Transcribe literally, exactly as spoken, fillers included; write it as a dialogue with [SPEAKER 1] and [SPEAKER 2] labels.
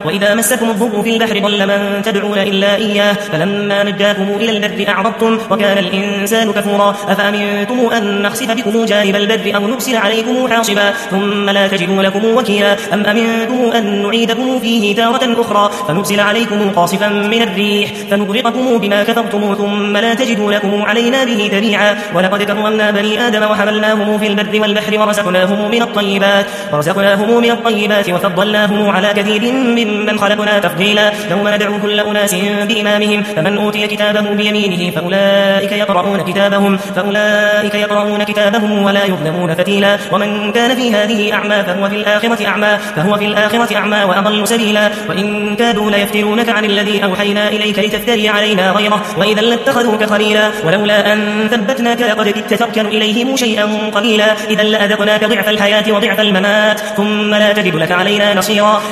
[SPEAKER 1] وإذا مسكم الضر في البحر ضل من تدعون إلا إياه فلما نجاكم إلى البر أعرضتم وكان الإنسان كفورا أفأمنتم أن نخسف بكم جانب البر أو نرسل عليكم حاصبا ثم لا تجدوا لكم وكيلا أم أمنتم أن نعيدكم فيه تارة أخرى فنرسل عليكم قاصفا من الريح فنغرقكم بما كفرتم ثم لا تجدوا لكم علينا به تبيعا ولقد كرمنا بني آدم وحملناهم في البر والبحر ورزقناهم من الطيبات ورزقناهم من الطيبات وفضلناهم على كثير ممن خلقنا تفضيلا يوم ندعو كل أناس بإمامهم فمن أوتي كتابه بيمينه فأولئك يقرؤون كتابهم فأولئك يقرؤون كتابهم ولا يظلمون فتيلا ومن كان في هذه أعمى فهو في الآخرة أعمى فهو في الآخرة أعمى وأضل سبيلا وإن كادوا ليفتنونك عن الذي أوحينا إليك لتفتري علينا غيره وإذا لاتخذوك خليلا ولولا أن ثبتناك لقد كدت تركن إليهم شيئا قليلا إذا لأذقناك ضعف الحياة وضعف الممات ثم لا تجد لك علينا نصيرا